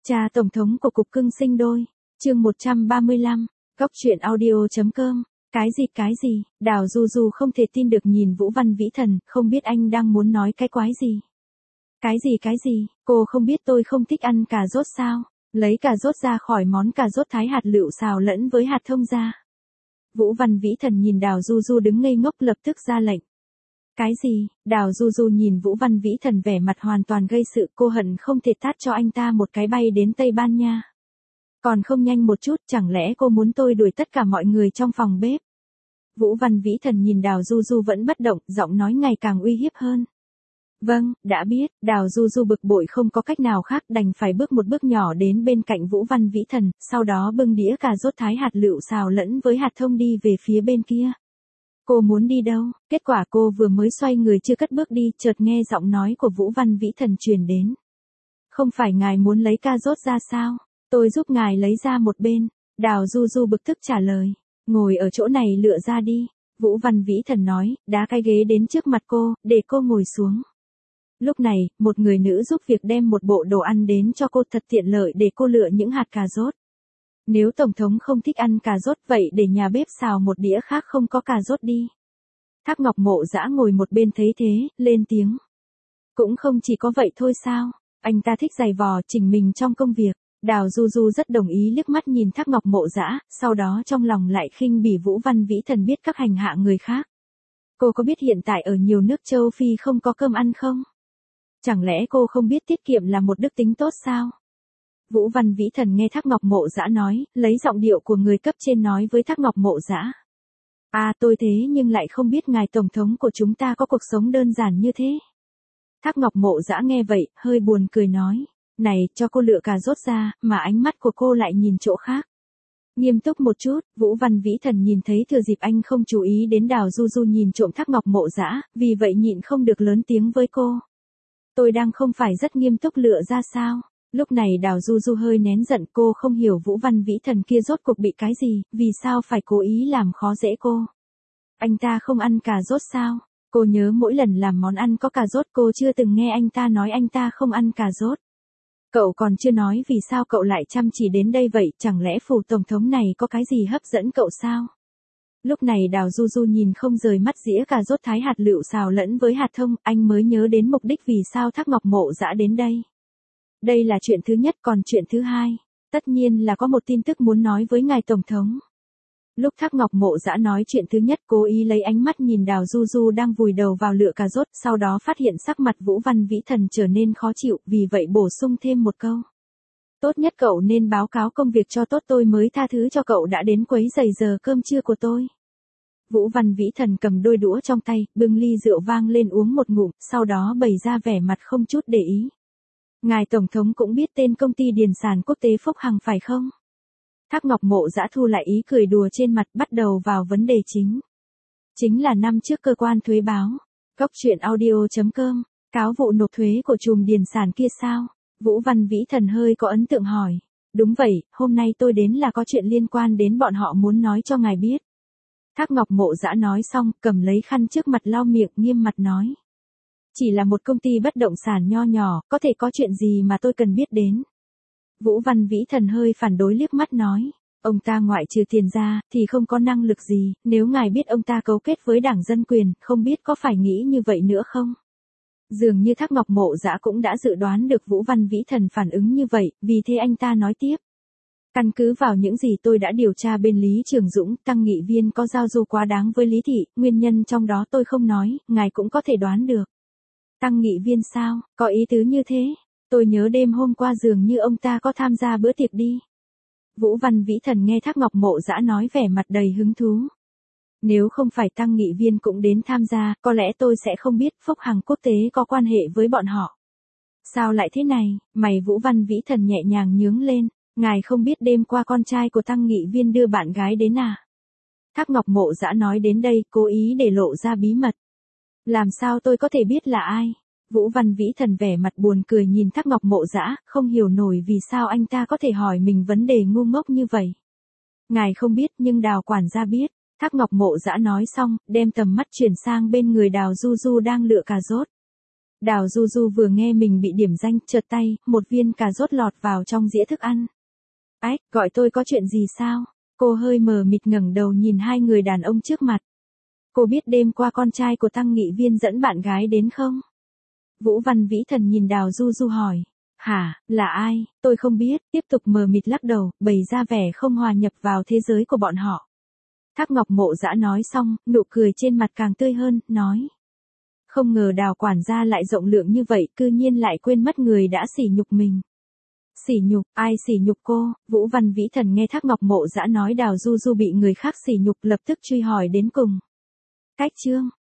Cha Tổng thống của Cục Cưng Sinh Đôi, chương 135, Góc truyện audio.com, cái gì, Đào Du Du không thể tin được nhìn Vũ Văn Vĩ Thần, không biết anh đang muốn nói cái quái gì. Cái gì, cô không biết tôi không thích ăn cà rốt sao, lấy cà rốt ra khỏi món cà rốt thái hạt lựu xào lẫn với hạt thông ra. Vũ Văn Vĩ Thần nhìn Đào Du Du đứng ngây ngốc lập tức ra lệnh. Cái gì, Đào Du Du nhìn Vũ Văn Vĩ Thần vẻ mặt hoàn toàn gây sự, cô hận không thể tát cho anh ta một cái bay đến Tây Ban Nha. Còn không nhanh một chút, chẳng lẽ cô muốn tôi đuổi tất cả mọi người trong phòng bếp? Vũ Văn Vĩ Thần nhìn Đào Du Du vẫn bất động, giọng nói ngày càng uy hiếp hơn. Vâng, đã biết, Đào Du Du bực bội không có cách nào khác đành phải bước một bước nhỏ đến bên cạnh Vũ Văn Vĩ Thần, sau đó bưng đĩa cà rốt thái hạt lựu xào lẫn với hạt thông đi về phía bên kia. Cô muốn đi đâu? Kết quả cô vừa mới xoay người chưa cất bước đi, chợt nghe giọng nói của Vũ Văn Vĩ Thần truyền đến. Không phải ngài muốn lấy cà rốt ra sao? Tôi giúp ngài lấy ra một bên. Đào Du Du bực tức trả lời. Ngồi ở chỗ này lựa ra đi. Vũ Văn Vĩ Thần nói, đá cái ghế đến trước mặt cô, để cô ngồi xuống. Lúc này, một người nữ giúp việc đem một bộ đồ ăn đến cho cô thật tiện lợi để cô lựa những hạt cà rốt. Nếu Tổng thống không thích ăn cà rốt vậy để nhà bếp xào một đĩa khác không có cà rốt đi. Thác Ngọc Mộ Dã ngồi một bên thấy thế, lên tiếng. Cũng không chỉ có vậy thôi sao, anh ta thích giày vò chỉnh mình trong công việc. Đào Du Du rất đồng ý liếc mắt nhìn Thác Ngọc Mộ Dã, sau đó trong lòng lại khinh bỉ Vũ Văn Vĩ Thần biết các hành hạ người khác. Cô có biết hiện tại ở nhiều nước châu Phi không có cơm ăn không? Chẳng lẽ cô không biết tiết kiệm là một đức tính tốt sao? Vũ Văn Vĩ Thần nghe Thác Ngọc Mộ Dã nói, lấy giọng điệu của người cấp trên nói với Thác Ngọc Mộ Dã. À tôi thế nhưng lại không biết ngài Tổng thống của chúng ta có cuộc sống đơn giản như thế. Thác Ngọc Mộ Dã nghe vậy, hơi buồn cười nói. Này, cho cô lựa cà rốt ra, mà ánh mắt của cô lại nhìn chỗ khác. Nghiêm túc một chút, Vũ Văn Vĩ Thần nhìn thấy thừa dịp anh không chú ý đến Đào Du Du nhìn trộm Thác Ngọc Mộ Dã, vì vậy nhịn không được lớn tiếng với cô. Tôi đang không phải rất nghiêm túc lựa ra sao? Lúc này Đào Du Du hơi nén giận, cô không hiểu Vũ Văn Vĩ Thần kia rốt cuộc bị cái gì, vì sao phải cố ý làm khó dễ cô. Anh ta không ăn cà rốt sao? Cô nhớ mỗi lần làm món ăn có cà rốt cô chưa từng nghe anh ta nói anh ta không ăn cà rốt. Cậu còn chưa nói vì sao cậu lại chăm chỉ đến đây vậy, chẳng lẽ phủ tổng thống này có cái gì hấp dẫn cậu sao? Lúc này Đào Du Du nhìn không rời mắt dĩa cà rốt thái hạt lựu xào lẫn với hạt thông, anh mới nhớ đến mục đích vì sao Thác Ngọc Mộ Dã đến đây. Đây là chuyện thứ nhất, còn chuyện thứ hai, tất nhiên là có một tin tức muốn nói với ngài Tổng thống. Lúc Thác Ngọc Mộ Dã nói chuyện thứ nhất cố ý lấy ánh mắt nhìn Đào Du Du đang vùi đầu vào lựa cà rốt, sau đó phát hiện sắc mặt Vũ Văn Vĩ Thần trở nên khó chịu, vì vậy bổ sung thêm một câu. Tốt nhất cậu nên báo cáo công việc cho tốt tôi mới tha thứ cho cậu đã đến quấy rầy giờ cơm trưa của tôi. Vũ Văn Vĩ Thần cầm đôi đũa trong tay, bưng ly rượu vang lên uống một ngụm, sau đó bày ra vẻ mặt không chút để ý. Ngài Tổng thống cũng biết tên công ty điền sản quốc tế Phúc Hằng phải không? Thác Ngọc Mộ Dã thu lại ý cười đùa trên mặt, bắt đầu vào vấn đề chính. Chính là năm trước cơ quan thuế báo. Góc truyện audio.com, cáo vụ nộp thuế của chùm điền sản kia sao? Vũ Văn Vĩ Thần hơi có ấn tượng hỏi. Đúng vậy, hôm nay tôi đến là có chuyện liên quan đến bọn họ muốn nói cho ngài biết. Thác Ngọc Mộ Dã nói xong, cầm lấy khăn trước mặt lau miệng, nghiêm mặt nói. Chỉ là một công ty bất động sản nho nhỏ, có thể có chuyện gì mà tôi cần biết đến. Vũ Văn Vĩ Thần hơi phản đối liếc mắt nói. Ông ta ngoại trừ tiền ra, thì không có năng lực gì, nếu ngài biết ông ta cấu kết với Đảng Dân Quyền, không biết có phải nghĩ như vậy nữa không? Dường như Thác Ngọc Mộ Dã cũng đã dự đoán được Vũ Văn Vĩ Thần phản ứng như vậy, vì thế anh ta nói tiếp. Căn cứ vào những gì tôi đã điều tra bên Lý Trường Dũng, tăng nghị viên có giao du quá đáng với Lý Thị, nguyên nhân trong đó tôi không nói, ngài cũng có thể đoán được. Tăng nghị viên sao, có ý tứ như thế? Tôi nhớ đêm hôm qua dường như ông ta có tham gia bữa tiệc đi. Vũ Văn Vĩ Thần nghe Thác Ngọc Mộ Dã nói vẻ mặt đầy hứng thú. Nếu không phải tăng nghị viên cũng đến tham gia, có lẽ tôi sẽ không biết Phúc Hằng quốc tế có quan hệ với bọn họ. Sao lại thế này, mày Vũ Văn Vĩ Thần nhẹ nhàng nhướng lên, ngài không biết đêm qua con trai của tăng nghị viên đưa bạn gái đến à? Thác Ngọc Mộ Dã nói đến đây, cố ý để lộ ra bí mật. Làm sao tôi có thể biết là ai? Vũ Văn Vĩ Thần vẻ mặt buồn cười nhìn Thác Ngọc Mộ Dã, không hiểu nổi vì sao anh ta có thể hỏi mình vấn đề ngu ngốc như vậy. Ngài không biết nhưng Đào quản gia biết. Thác Ngọc Mộ Dã nói xong, đem tầm mắt chuyển sang bên người Đào Du Du đang lựa cà rốt. Đào Du Du vừa nghe mình bị điểm danh, chợt tay, một viên cà rốt lọt vào trong dĩa thức ăn. Ách, gọi tôi có chuyện gì sao? Cô hơi mờ mịt ngẩng đầu nhìn hai người đàn ông trước mặt. Cô biết đêm qua con trai của Tăng Nghị Viên dẫn bạn gái đến không? Vũ Văn Vĩ Thần nhìn Đào Du Du hỏi. Hả, là ai, tôi không biết, tiếp tục mờ mịt lắc đầu, bày ra vẻ không hòa nhập vào thế giới của bọn họ. Thác Ngọc Mộ Dã nói xong, nụ cười trên mặt càng tươi hơn, nói. Không ngờ Đào quản gia lại rộng lượng như vậy, cư nhiên lại quên mất người đã sỉ nhục mình. Sỉ nhục, ai sỉ nhục cô? Vũ Văn Vĩ Thần nghe Thác Ngọc Mộ Dã nói Đào Du Du bị người khác sỉ nhục lập tức truy hỏi đến cùng. Cách chương